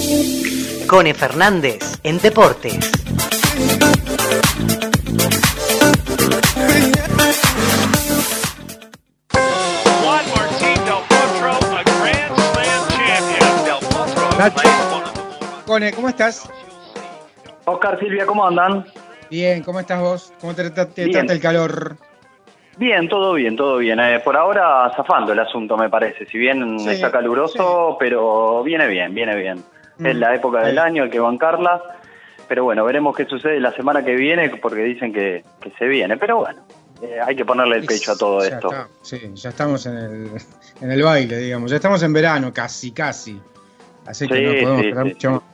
Cone Fernández en Deportes. Nacho, Cone, ¿cómo estás? Oscar, Silvia, ¿cómo andan? Bien, ¿cómo estás vos? ¿Cómo te trata el calor? Bien, todo bien, todo bien. Por ahora zafando el asunto, me parece. Si bien está caluroso, pero viene bien. Es la época del año, hay que bancarla. Pero bueno, veremos qué sucede la semana que viene, porque dicen que se viene. Pero bueno, hay que ponerle el pecho a todo esto. Sí, ya estamos en el baile, digamos. Ya estamos en verano, casi. Así que no podemos esperar mucho más.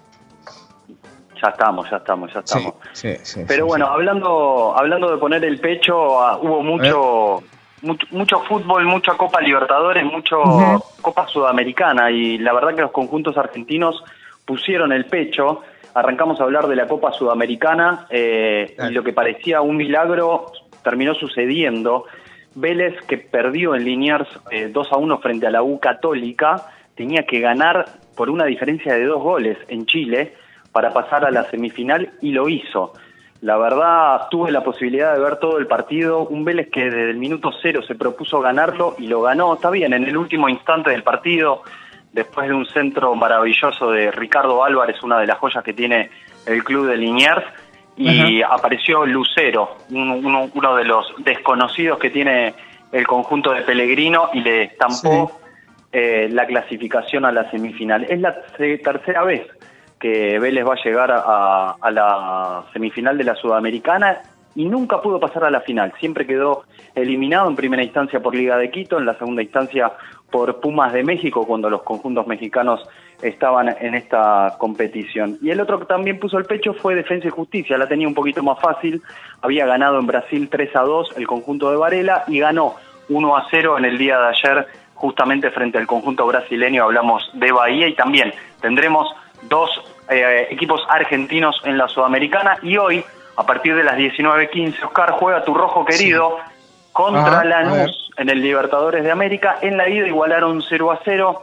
Ya estamos. Sí, pero bueno, hablando de poner el pecho, hubo mucho fútbol, mucha Copa Libertadores, mucho Copa Sudamericana, y la verdad que los conjuntos argentinos pusieron el pecho. Arrancamos a hablar de la Copa Sudamericana y lo que parecía un milagro terminó sucediendo. Vélez, que perdió en Liniers 2-1 frente a la U Católica, tenía que ganar por una diferencia de 2 goles en Chile para pasar a la semifinal, y lo hizo. La verdad, tuve la posibilidad de ver todo el partido, un Vélez que desde el minuto 0 se propuso ganarlo y lo ganó. Está bien, en el último instante del partido, después de un centro maravilloso de Ricardo Álvarez, una de las joyas que tiene el club de Liniers, y apareció Lucero, uno de los desconocidos que tiene el conjunto de Pellegrino, y le estampó la clasificación a la semifinal. Es la tercera vez que Vélez va a llegar a la semifinal de la Sudamericana y nunca pudo pasar a la final. Siempre quedó eliminado en primera instancia por Liga de Quito, en la segunda instancia por Pumas de México, cuando los conjuntos mexicanos estaban en esta competición. Y el otro que también puso el pecho fue Defensa y Justicia. La tenía un poquito más fácil. Había ganado en Brasil 3-2 el conjunto de Varela y ganó 1-0 en el día de ayer, justamente frente al conjunto brasileño. Hablamos de Bahía, y también tendremos 2 equipos argentinos en la Sudamericana, y hoy, a partir de las 19:15, Oscar, juega tu rojo querido contra Lanús en el Libertadores de América. En la ida igualaron 0-0.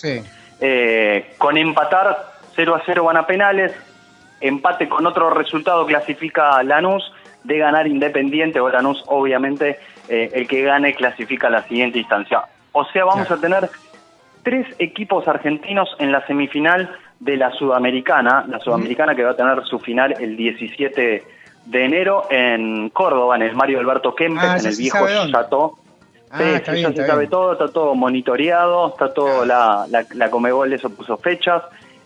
Con empatar 0-0 van a penales. Empate con otro resultado clasifica Lanús. De ganar Independiente o Lanús, obviamente, el que gane clasifica a la siguiente instancia. O sea, vamos a tener 3 equipos argentinos en la semifinal de la Sudamericana que va a tener su final el 17 de enero en Córdoba, en el Mario Alberto Kempes, en el viejo Chateau. Ya se sabe todo, está todo monitoreado, está todo, la Conmebol eso puso fechas,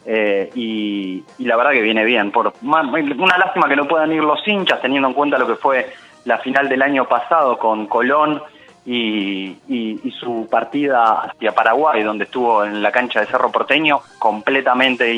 y la verdad que viene bien. Una lástima que no puedan ir los hinchas, teniendo en cuenta lo que fue la final del año pasado con Colón y su partida hacia Paraguay, donde estuvo en la cancha de Cerro Porteño completamente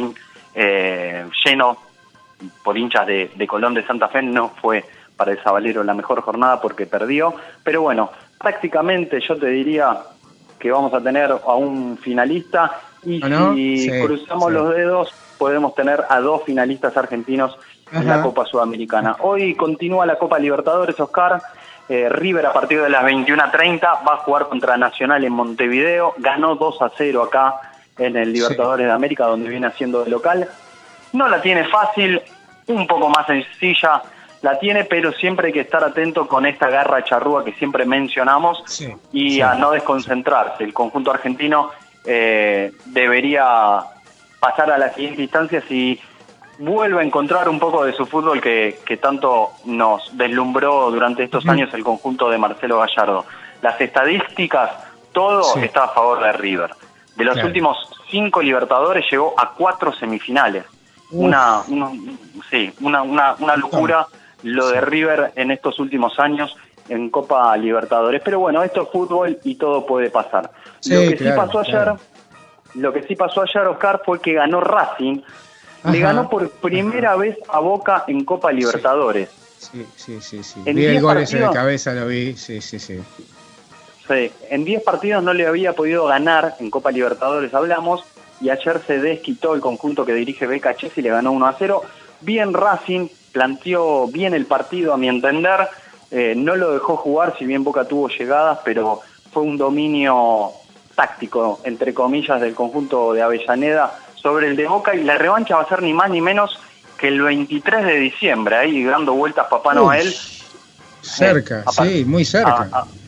lleno por hinchas de Colón de Santa Fe. No fue para el Sabalero la mejor jornada porque perdió, pero bueno, prácticamente yo te diría que vamos a tener a un finalista, y si cruzamos los dedos podemos tener a 2 finalistas argentinos en la Copa Sudamericana. Hoy continúa la Copa Libertadores, Oscar. River, a partir de las 21:30, va a jugar contra Nacional en Montevideo. Ganó 2-0 acá en el Libertadores de América, donde viene haciendo de local. No la tiene fácil, un poco más sencilla la tiene, pero siempre hay que estar atento con esta garra charrúa que siempre mencionamos, a no desconcentrarse. El conjunto argentino debería pasar a la siguiente instancia si vuelve a encontrar un poco de su fútbol que tanto nos deslumbró durante estos años el conjunto de Marcelo Gallardo. Las estadísticas, todo está a favor de River. De los últimos 5 Libertadores llegó a 4 semifinales. Una locura lo de River en estos últimos años en Copa Libertadores. Pero bueno, esto es fútbol y todo puede pasar. Lo que sí pasó ayer, Oscar, fue que ganó Racing. Le ganó por primera vez a Boca en Copa Libertadores. Sí. Vi el gol ese de cabeza, lo vi. Sí. En 10 partidos no le había podido ganar en Copa Libertadores, hablamos, y ayer se desquitó el conjunto que dirige Becachese y le ganó 1-0. Bien Racing, planteó bien el partido a mi entender, no lo dejó jugar, si bien Boca tuvo llegadas, pero fue un dominio táctico, entre comillas, del conjunto de Avellaneda sobre el de Boca, y la revancha va a ser ni más ni menos que el 23 de diciembre, ahí dando vueltas Papá Noel. Cerca, sí, muy cerca.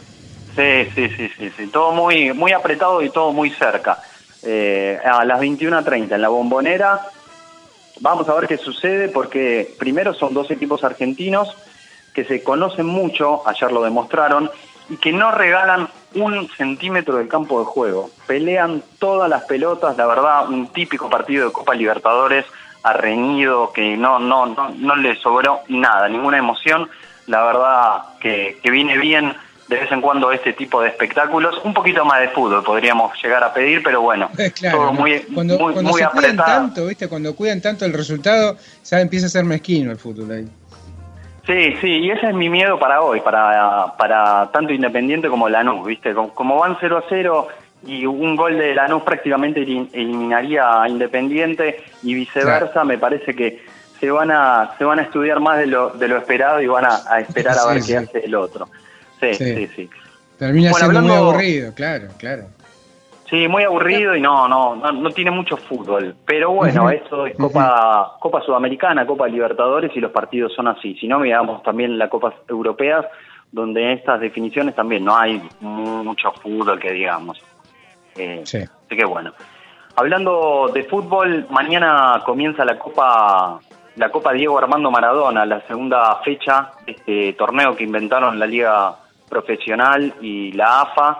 Sí, todo muy apretado y todo muy cerca. A las 21:30 en la Bombonera. Vamos a ver qué sucede, porque primero son dos equipos argentinos que se conocen mucho, ayer lo demostraron, y que no regalan un centímetro del campo de juego. Pelean todas las pelotas, la verdad, un típico partido de Copa Libertadores, arreñido, que no le sobró nada, ninguna emoción. La verdad que viene bien de vez en cuando este tipo de espectáculos. Un poquito más de fútbol podríamos llegar a pedir, pero bueno, claro, todo muy cuando muy se cuidan apretado. tanto, ¿viste? Cuando cuidan tanto el resultado, ya empieza a ser mezquino el fútbol ahí. Sí, y ese es mi miedo para hoy, para tanto Independiente como Lanús, ¿viste? Como van 0-0 y un gol de Lanús prácticamente eliminaría a Independiente y viceversa, claro. Me parece que se van a estudiar más de lo esperado y van a esperar a ver qué hace el otro. Sí. Termina siendo muy aburrido, claro. Sí, muy aburrido y no tiene mucho fútbol. Pero bueno, esto es Copa Sudamericana, Copa Libertadores, y los partidos son así. Si no, miramos también las Copas Europeas, donde en estas definiciones también no hay mucho fútbol, que digamos. Así que bueno. Hablando de fútbol, mañana comienza la Copa Diego Armando Maradona, la segunda fecha de este torneo que inventaron la Liga Profesional y la AFA,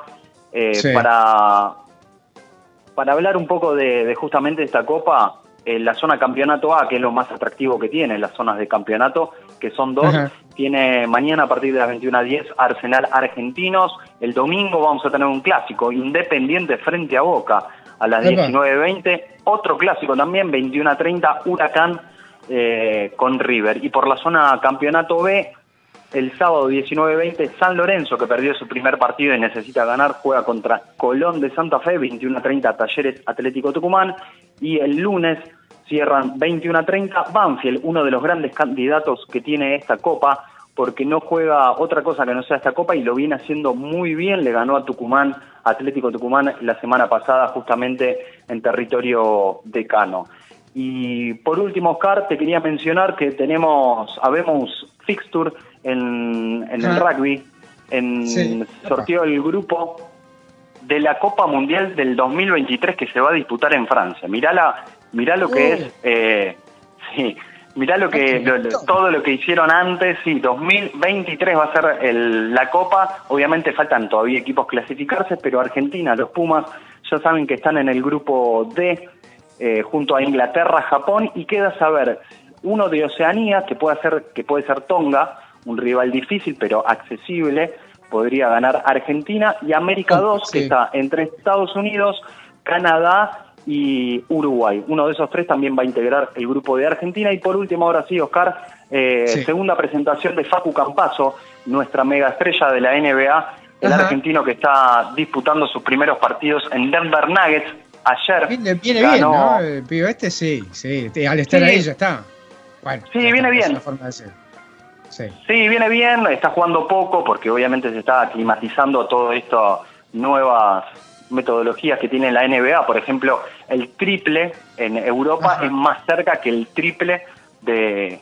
para hablar un poco de justamente esta Copa. La zona campeonato A, que es lo más atractivo que tiene, las zonas de campeonato, que son dos, tiene mañana a partir de las 21:10 Arsenal Argentinos. El domingo vamos a tener un clásico, Independiente frente a Boca, a las 19:20, otro clásico también, 21:30, Huracán con River. Y por la zona campeonato B, el sábado 19:20, San Lorenzo, que perdió su primer partido y necesita ganar, juega contra Colón de Santa Fe, 21:30, Talleres Atlético Tucumán. Y el lunes cierran 21:30, Banfield, uno de los grandes candidatos que tiene esta Copa, porque no juega otra cosa que no sea esta Copa y lo viene haciendo muy bien. Le ganó a Tucumán, Atlético Tucumán, la semana pasada, justamente en territorio decano. Y por último, Oscar, te quería mencionar que habemos fixture en el rugby. Sorteó el grupo de la Copa Mundial del 2023 que se va a disputar en Francia. Mirá lo que es, mirá todo lo que hicieron antes. 2023 va a ser la Copa. Obviamente faltan todavía equipos clasificarse, pero Argentina, los Pumas, ya saben que están en el grupo D, junto a Inglaterra, Japón, y queda saber uno de Oceanía, que puede ser Tonga, un rival difícil pero accesible, podría ganar Argentina, y América 2, que está entre Estados Unidos, Canadá y Uruguay. Uno de esos tres también va a integrar el grupo de Argentina. Y por último, ahora sí, Oscar, segunda presentación de Facu Campazzo, nuestra mega estrella de la NBA, el argentino que está disputando sus primeros partidos en Denver Nuggets. Ayer viene ganó... bien, ¿no? El pibe sí, al estar ahí ya está. Bueno, viene bien. La forma de ser. Sí, viene bien, está jugando poco porque obviamente se está aclimatizando todo esto, nuevas metodologías que tiene la NBA. Por ejemplo, el triple en Europa es más cerca que el triple de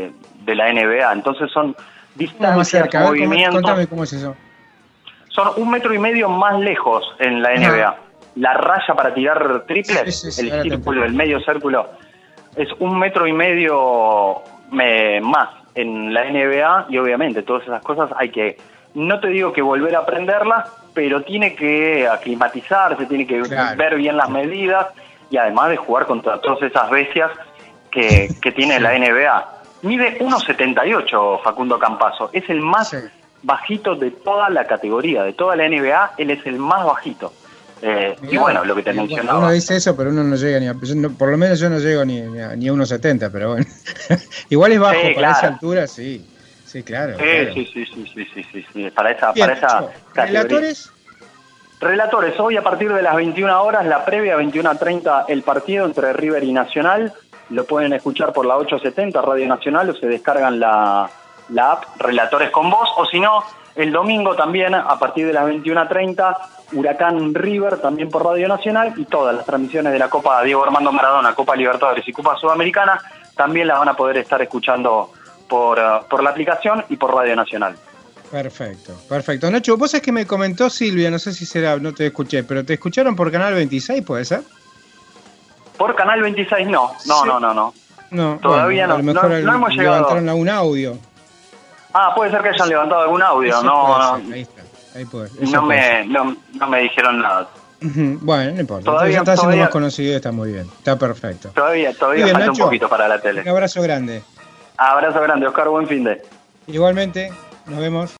la NBA. Entonces son distancias, movimientos. Contame cómo es eso. Son 1,5 metros más lejos en la NBA. La raya para tirar triples, el círculo, el medio círculo, es 1,5 metros más en la NBA. Y obviamente todas esas cosas hay que, no te digo que volver a aprenderlas, pero tiene que aclimatizarse, tiene que ver bien las medidas, y además de jugar contra todas esas bestias que tiene la NBA. Mide 1,78 Facundo Campazzo, es el más bajito de toda la categoría, de toda la NBA, él es el más bajito. Y bueno, lo que te mencionaba. Uno dice eso, pero uno no llega ni a... por lo menos yo no llego ni a 1,70, pero bueno. Igual es bajo, para esa altura, sí. Sí, claro. Sí. Para esa categoría. Relatores, hoy a partir de las 21 horas, la previa, 21:30, el partido entre River y Nacional. Lo pueden escuchar por la 870 Radio Nacional, o se descargan la app Relatores con Voz, o si no, el domingo también a partir de las 21:30, Huracán River también por Radio Nacional, y todas las transmisiones de la Copa Diego Armando Maradona, Copa Libertadores y Copa Sudamericana también las van a poder estar escuchando por la aplicación y por Radio Nacional. Perfecto, perfecto. Nacho, vos es que me comentó Silvia, no sé si será, no te escuché, pero ¿te escucharon por Canal 26, puede ser? Por Canal 26 no. No, todavía bueno, a lo mejor no hemos llegado. Levantaron algún audio. Puede ser que hayan levantado algún audio, Eso no. Ahí está, ahí puede. No me dijeron nada. Bueno, no importa. Todavía está siendo más conocido y está muy bien. Está perfecto. Todavía bien, falta Nacho, un poquito para la tele. Un abrazo grande. Abrazo grande, Oscar, buen fin de. Igualmente, nos vemos.